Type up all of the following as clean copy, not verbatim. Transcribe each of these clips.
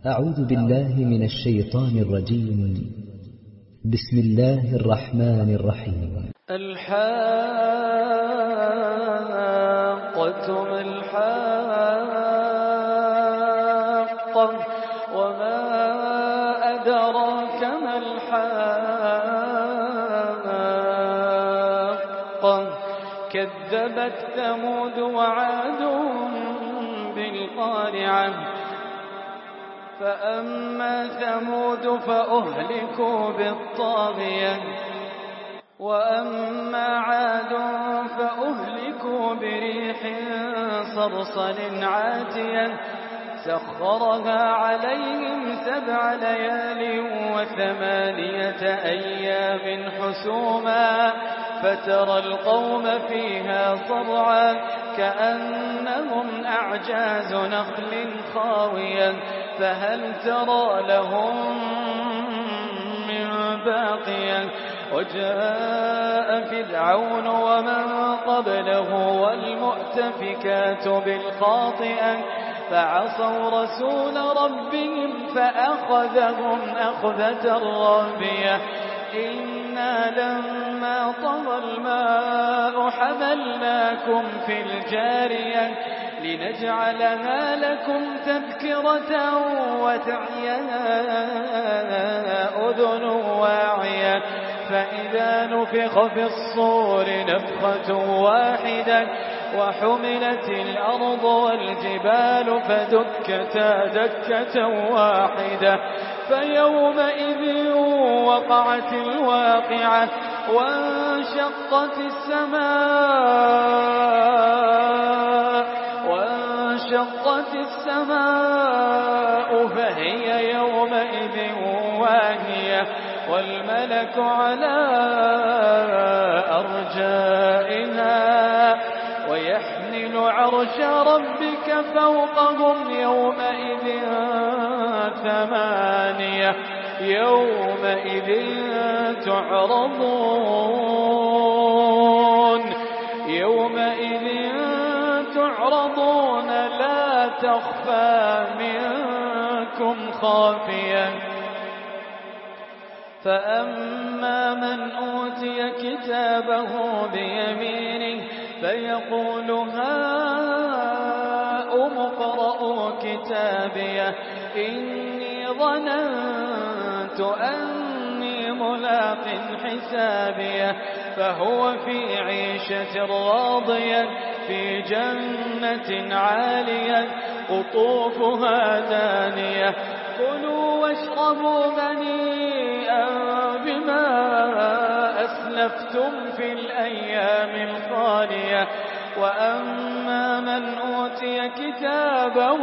أعوذ بالله من الشيطان الرجيم. بسم الله الرحمن الرحيم. الحاقة ما الحاقة وما أدراك ما الحاقة كذبت ثمود وعاد بالقارعة فأما ثمود فأهلكوا بالطاغية وأما عاد فأهلكوا بريح صرصر عاتية سخرها عليهم 7 ليال و8 أيام حسوما فترى القوم فيها صرعا كأنهم أعجاز نخل خاوية فهل ترى لهم من باقية وجاء فرعون ومن قبله والمؤتفكات بالخاطئة فعصوا رسول ربهم فأخذهم أخذة رابية إنا لما طغى الماء حملناكم في الجارية لنجعلها لكم تذكرة وتعيها أذن واعية فإذا نفخ في الصور نفخة واحدة وحملت الأرض والجبال فدكتا دكة واحدة فيومئذ وقعت الواقعة وانشقت السماء فهي يومئذ واهية والملك على أرجائها ويحمل عرش ربك فوقهم يومئذ 8 يومئذ تعرضون لا تخفى منكم خافية فأما من أوتي كتابه بيمينه فيقول هاؤم اقرءوا كتابيه إني ظننت أني ملاق حسابيه فهو في عيشة راضية في جنة عالية قطوفها دانية كلوا واشربوا هنيئا بما أسلفتم في الأيام الخالية وأما من أوتي كتابه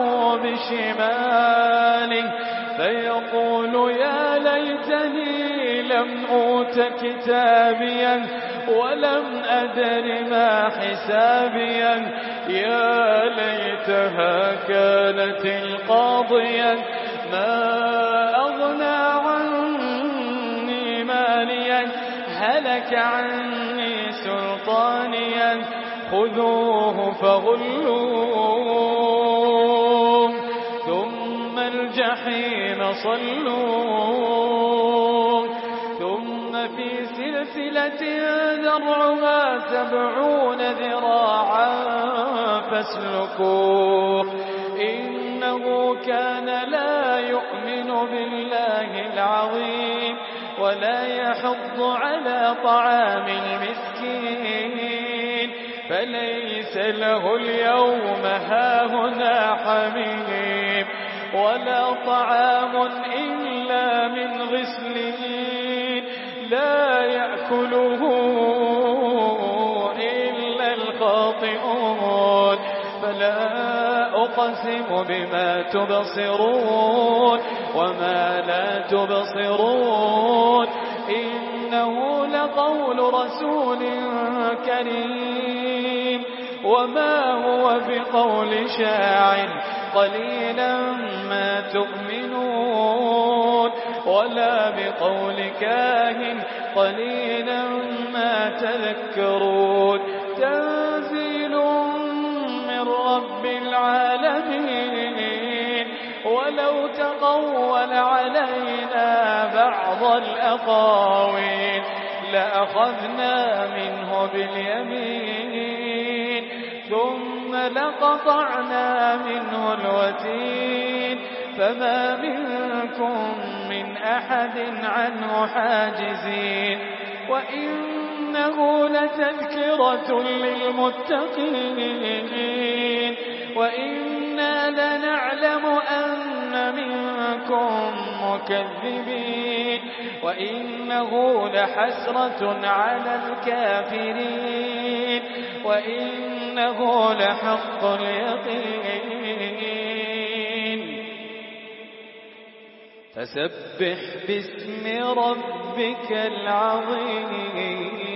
بشماله فيقول يا ليتني لم أوت كتابيا ولم أدر ما حسابيا يا ليتها كانت القاضية ما أغنى عني ماليا هلك عني سلطانيا خذوه فغلوه ثم الجحيم صلوه ثم في سلسلة ذرعها 70 ذراعا فاسلكوه إنه كان لا يؤمن بالله العظيم ولا يحض على طعام المسكين فليس له اليوم هاهنا حميم ولا طعام إلا من غسلين لا يأكله إلا الخاطئون فلا أقسم بما تبصرون وما لا تبصرون إنه لقول رسول كريم وما هو بقول شاعر قليلا ما تؤمنون ولا بقول كاهن قليلا ما تذكرون تنزيل من رب العالمين ولو تقول علينا بعض الأقاويل لأخذنا منه باليمين ثم لقطعنا منه الوتين فما منكم من أحد عنه حاجزين وإنه لتذكرة للمتقين وإنا لنعلم أن منكم مكذبين وإنه لحسرة على الكافرين وإنه لحق اليقين فسبح باسم ربك العظيم